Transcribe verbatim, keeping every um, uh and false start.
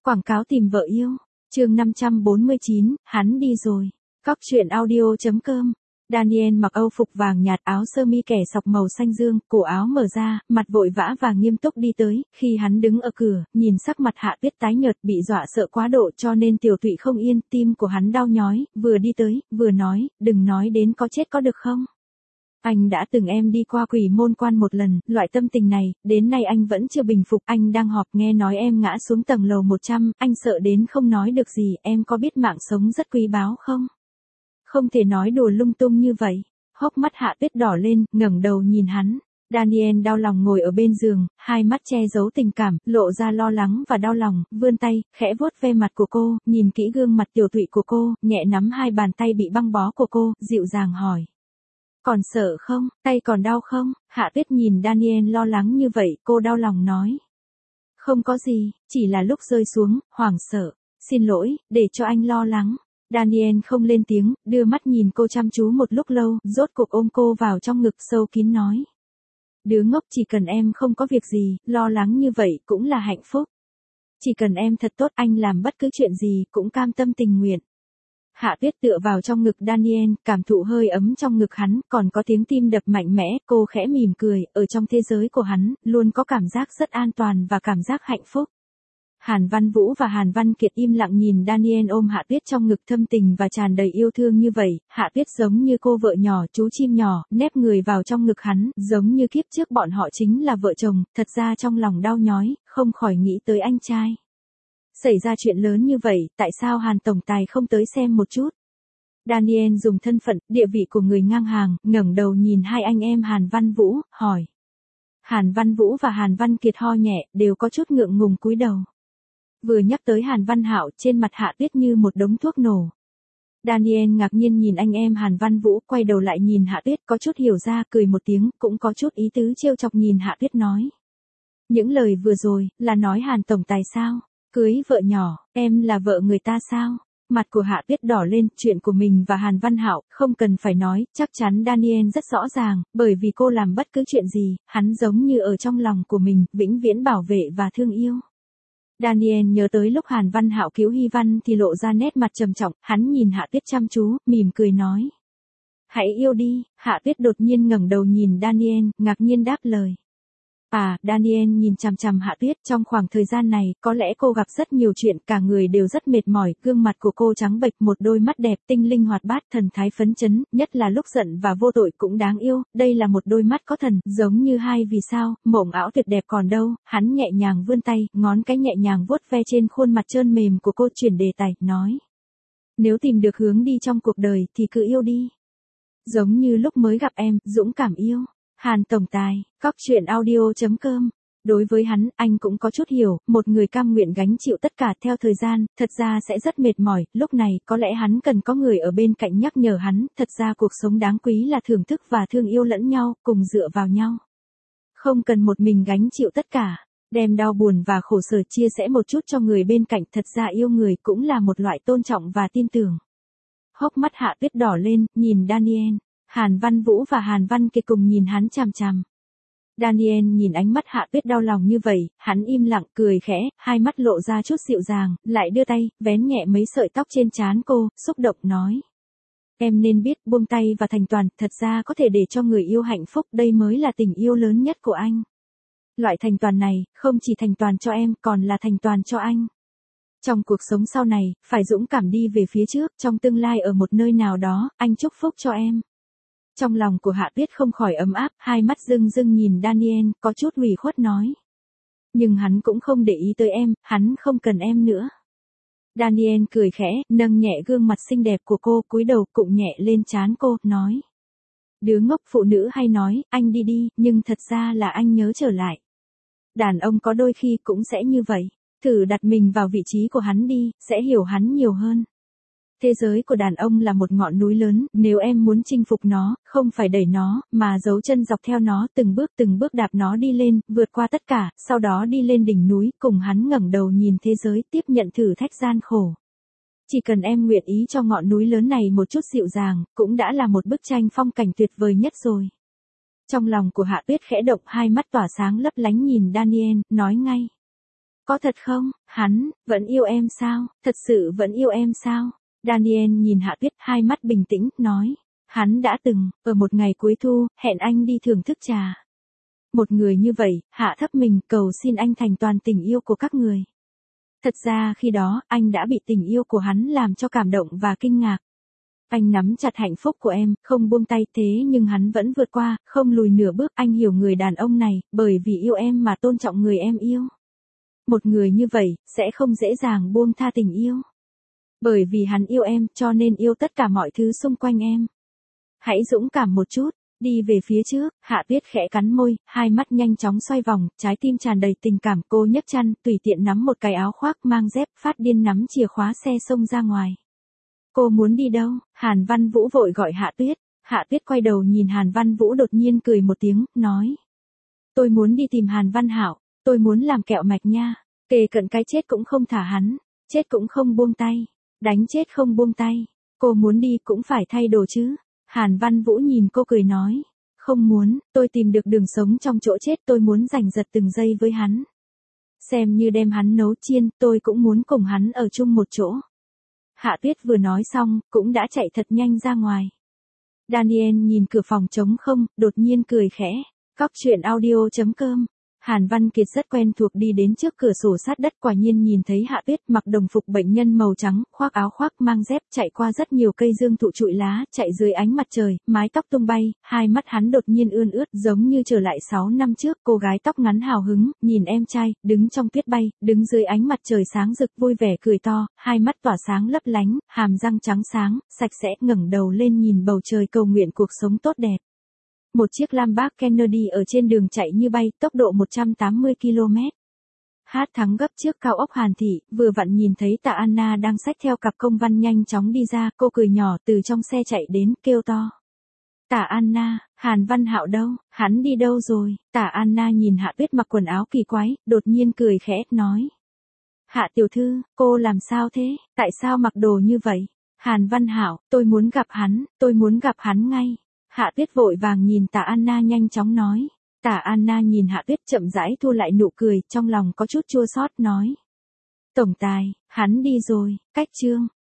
Quảng cáo tìm vợ yêu. Chương năm trăm bốn mươi chín, hắn đi rồi. Cóc truyện audio chấm com. Daniel mặc âu phục vàng nhạt, áo sơ mi kẻ sọc màu xanh dương, cổ áo mở ra, mặt vội vã và nghiêm túc đi tới. Khi hắn đứng ở cửa, nhìn sắc mặt Hạ Tuyết tái nhợt, bị dọa sợ quá độ cho nên tiểu tụy không yên, tim của hắn đau nhói, vừa đi tới, vừa nói, đừng nói đến có chết có được không? Anh đã từng em đi qua quỷ môn quan một lần, loại tâm tình này, đến nay anh vẫn chưa bình phục. Anh đang họp nghe nói em ngã xuống tầng lầu một trăm, anh sợ đến không nói được gì. Em có biết mạng sống rất quý báu không? Không thể nói đùa lung tung như vậy. Hốc mắt Hạ Tuyết đỏ lên, ngẩng đầu nhìn hắn. Daniel đau lòng ngồi ở bên giường, hai mắt che giấu tình cảm, lộ ra lo lắng và đau lòng, vươn tay, khẽ vuốt ve mặt của cô, nhìn kỹ gương mặt tiểu tụy của cô, nhẹ nắm hai bàn tay bị băng bó của cô, dịu dàng hỏi. Còn sợ không, tay còn đau không? Hạ Tuyết nhìn Daniel lo lắng như vậy, cô đau lòng nói. Không có gì, chỉ là lúc rơi xuống, hoảng sợ. Xin lỗi, để cho anh lo lắng. Daniel không lên tiếng, đưa mắt nhìn cô chăm chú một lúc lâu, rốt cuộc ôm cô vào trong ngực sâu kín nói. Đứa ngốc, chỉ cần em không có việc gì, lo lắng như vậy cũng là hạnh phúc. Chỉ cần em thật tốt, anh làm bất cứ chuyện gì cũng cam tâm tình nguyện. Hạ Tuyết tựa vào trong ngực Daniel, cảm thụ hơi ấm trong ngực hắn, còn có tiếng tim đập mạnh mẽ, cô khẽ mỉm cười, ở trong thế giới của hắn, luôn có cảm giác rất an toàn và cảm giác hạnh phúc. Hàn Văn Vũ và Hàn Văn Kiệt im lặng nhìn Daniel ôm Hạ Tuyết trong ngực thâm tình và tràn đầy yêu thương như vậy, Hạ Tuyết giống như cô vợ nhỏ, chú chim nhỏ, nép người vào trong ngực hắn, giống như kiếp trước bọn họ chính là vợ chồng, thật ra trong lòng đau nhói, không khỏi nghĩ tới anh trai. Xảy ra chuyện lớn như vậy, tại sao Hàn Tổng Tài không tới xem một chút? Daniel dùng thân phận, địa vị của người ngang hàng, ngẩng đầu nhìn hai anh em Hàn Văn Vũ, hỏi. Hàn Văn Vũ và Hàn Văn Kiệt ho nhẹ, đều có chút ngượng ngùng cúi đầu. Vừa nhắc tới Hàn Văn Hạo, trên mặt Hạ Tuyết như một đống thuốc nổ. Daniel ngạc nhiên nhìn anh em Hàn Văn Vũ, quay đầu lại nhìn Hạ Tuyết, có chút hiểu ra, cười một tiếng, cũng có chút ý tứ trêu chọc nhìn Hạ Tuyết nói. Những lời vừa rồi, là nói Hàn Tổng Tài sao? Cưới vợ nhỏ, em là vợ người ta sao? Mặt của Hạ Tuyết đỏ lên, chuyện của mình và Hàn Văn Hạo, không cần phải nói, chắc chắn Daniel rất rõ ràng, bởi vì cô làm bất cứ chuyện gì, hắn giống như ở trong lòng của mình, vĩnh viễn bảo vệ và thương yêu. Daniel nhớ tới lúc Hàn Văn Hạo cứu Hy Văn thì lộ ra nét mặt trầm trọng, hắn nhìn Hạ Tuyết chăm chú, mỉm cười nói. Hãy yêu đi. Hạ Tuyết đột nhiên ngẩng đầu nhìn Daniel, ngạc nhiên đáp lời. À, Daniel nhìn chằm chằm Hạ Tuyết, trong khoảng thời gian này, có lẽ cô gặp rất nhiều chuyện, cả người đều rất mệt mỏi, gương mặt của cô trắng bệch, một đôi mắt đẹp, tinh linh hoạt bát, thần thái phấn chấn, nhất là lúc giận và vô tội cũng đáng yêu, đây là một đôi mắt có thần, giống như hai vì sao, mộng ảo tuyệt đẹp còn đâu, hắn nhẹ nhàng vươn tay, ngón cái nhẹ nhàng vuốt ve trên khuôn mặt trơn mềm của cô, chuyển đề tài, nói. Nếu tìm được hướng đi trong cuộc đời, thì cứ yêu đi. Giống như lúc mới gặp em, dũng cảm yêu. Hàn Tổng Tài, cóc truyện audio chấm com. Đối với hắn, anh cũng có chút hiểu, một người cam nguyện gánh chịu tất cả theo thời gian, thật ra sẽ rất mệt mỏi, lúc này, có lẽ hắn cần có người ở bên cạnh nhắc nhở hắn, thật ra cuộc sống đáng quý là thưởng thức và thương yêu lẫn nhau, cùng dựa vào nhau. Không cần một mình gánh chịu tất cả, đem đau buồn và khổ sở chia sẻ một chút cho người bên cạnh, thật ra yêu người cũng là một loại tôn trọng và tin tưởng. Hốc mắt Hạ Tuyết đỏ lên, nhìn Daniel. Hàn Văn Vũ và Hàn Văn Kiệt cùng nhìn hắn chằm chằm. Daniel nhìn ánh mắt Hạ Tuyết đau lòng như vậy, hắn im lặng, cười khẽ, hai mắt lộ ra chút dịu dàng, lại đưa tay, vén nhẹ mấy sợi tóc trên trán cô, xúc động nói. Em nên biết buông tay và thành toàn, thật ra có thể để cho người yêu hạnh phúc, đây mới là tình yêu lớn nhất của anh. Loại thành toàn này, không chỉ thành toàn cho em, còn là thành toàn cho anh. Trong cuộc sống sau này, phải dũng cảm đi về phía trước, trong tương lai ở một nơi nào đó, anh chúc phúc cho em. Trong lòng của Hạ Tuyết không khỏi ấm áp, hai mắt rưng rưng nhìn Daniel, có chút ủy khuất nói. Nhưng hắn cũng không để ý tới em, hắn không cần em nữa. Daniel cười khẽ, nâng nhẹ gương mặt xinh đẹp của cô, cúi đầu cụng nhẹ lên trán cô, nói. Đứa ngốc, phụ nữ hay nói, anh đi đi, nhưng thật ra là anh nhớ trở lại. Đàn ông có đôi khi cũng sẽ như vậy, thử đặt mình vào vị trí của hắn đi, sẽ hiểu hắn nhiều hơn. Thế giới của đàn ông là một ngọn núi lớn, nếu em muốn chinh phục nó, không phải đẩy nó, mà giấu chân dọc theo nó, từng bước từng bước đạp nó đi lên, vượt qua tất cả, sau đó đi lên đỉnh núi, cùng hắn ngẩng đầu nhìn thế giới, tiếp nhận thử thách gian khổ. Chỉ cần em nguyện ý cho ngọn núi lớn này một chút dịu dàng, cũng đã là một bức tranh phong cảnh tuyệt vời nhất rồi. Trong lòng của Hạ Tuyết khẽ động, hai mắt tỏa sáng lấp lánh nhìn Daniel, nói ngay. Có thật không? Hắn, vẫn yêu em sao? Thật sự vẫn yêu em sao? Daniel nhìn Hạ Tuyết, hai mắt bình tĩnh, nói. Hắn đã từng, ở một ngày cuối thu, hẹn anh đi thưởng thức trà. Một người như vậy, hạ thấp mình, cầu xin anh thành toàn tình yêu của các người. Thật ra khi đó, anh đã bị tình yêu của hắn làm cho cảm động và kinh ngạc. Anh nắm chặt hạnh phúc của em, không buông tay, thế nhưng hắn vẫn vượt qua, không lùi nửa bước. Anh hiểu người đàn ông này, bởi vì yêu em mà tôn trọng người em yêu. Một người như vậy, sẽ không dễ dàng buông tha tình yêu. Bởi vì hắn yêu em, cho nên yêu tất cả mọi thứ xung quanh em. Hãy dũng cảm một chút, đi về phía trước. Hạ Tuyết khẽ cắn môi, hai mắt nhanh chóng xoay vòng, trái tim tràn đầy tình cảm. Cô nhấc chăn, tùy tiện nắm một cái áo khoác mang dép, phát điên nắm chìa khóa xe xông ra ngoài. Cô muốn đi đâu? Hàn Văn Vũ vội gọi Hạ Tuyết. Hạ Tuyết quay đầu nhìn Hàn Văn Vũ đột nhiên cười một tiếng, nói. Tôi muốn đi tìm Hàn Văn Hạo, tôi muốn làm kẹo mạch nha. Kề cận cái chết cũng không thả hắn, chết cũng không buông tay, đánh chết không buông tay. Cô muốn đi cũng phải thay đồ chứ. Hàn Văn Vũ nhìn cô cười nói. Không muốn, tôi tìm được đường sống trong chỗ chết, tôi muốn giành giật từng giây với hắn. Xem như đem hắn nấu chiên, tôi cũng muốn cùng hắn ở chung một chỗ. Hạ Tuyết vừa nói xong, cũng đã chạy thật nhanh ra ngoài. Daniel nhìn cửa phòng trống không, đột nhiên cười khẽ. Cóc truyện audio chấm com. Hàn Văn Kiệt rất quen thuộc đi đến trước cửa sổ sát đất, quả nhiên nhìn thấy Hạ Tuyết mặc đồng phục bệnh nhân màu trắng, khoác áo khoác mang dép, chạy qua rất nhiều cây dương thụ trụi lá, chạy dưới ánh mặt trời, mái tóc tung bay, hai mắt hắn đột nhiên ươn ướt giống như trở lại sáu năm trước. Cô gái tóc ngắn hào hứng, nhìn em trai, đứng trong tuyết bay, đứng dưới ánh mặt trời sáng rực vui vẻ cười to, hai mắt tỏa sáng lấp lánh, hàm răng trắng sáng, sạch sẽ, ngẩng đầu lên nhìn bầu trời cầu nguyện cuộc sống tốt đẹp. Một chiếc Lamborghini Kennedy ở trên đường chạy như bay, tốc độ một trăm tám mươi ki lô mét. Hát thắng gấp trước cao ốc Hàn Thị, vừa vặn nhìn thấy Tạ Anna đang xách theo cặp công văn nhanh chóng đi ra, cô cười nhỏ từ trong xe chạy đến, kêu to. Tạ Anna, Hàn Văn Hạo đâu, hắn đi đâu rồi? Tạ Anna nhìn Hạ Tuyết mặc quần áo kỳ quái, đột nhiên cười khẽ, nói. Hạ tiểu thư, cô làm sao thế, tại sao mặc đồ như vậy? Hàn Văn Hạo, tôi muốn gặp hắn, tôi muốn gặp hắn ngay. Hạ Tuyết vội vàng nhìn Tạ Anna nhanh chóng nói. Tạ Anna nhìn Hạ Tuyết chậm rãi thu lại nụ cười, trong lòng có chút chua xót nói. Tổng tài, hắn đi rồi, cách chương.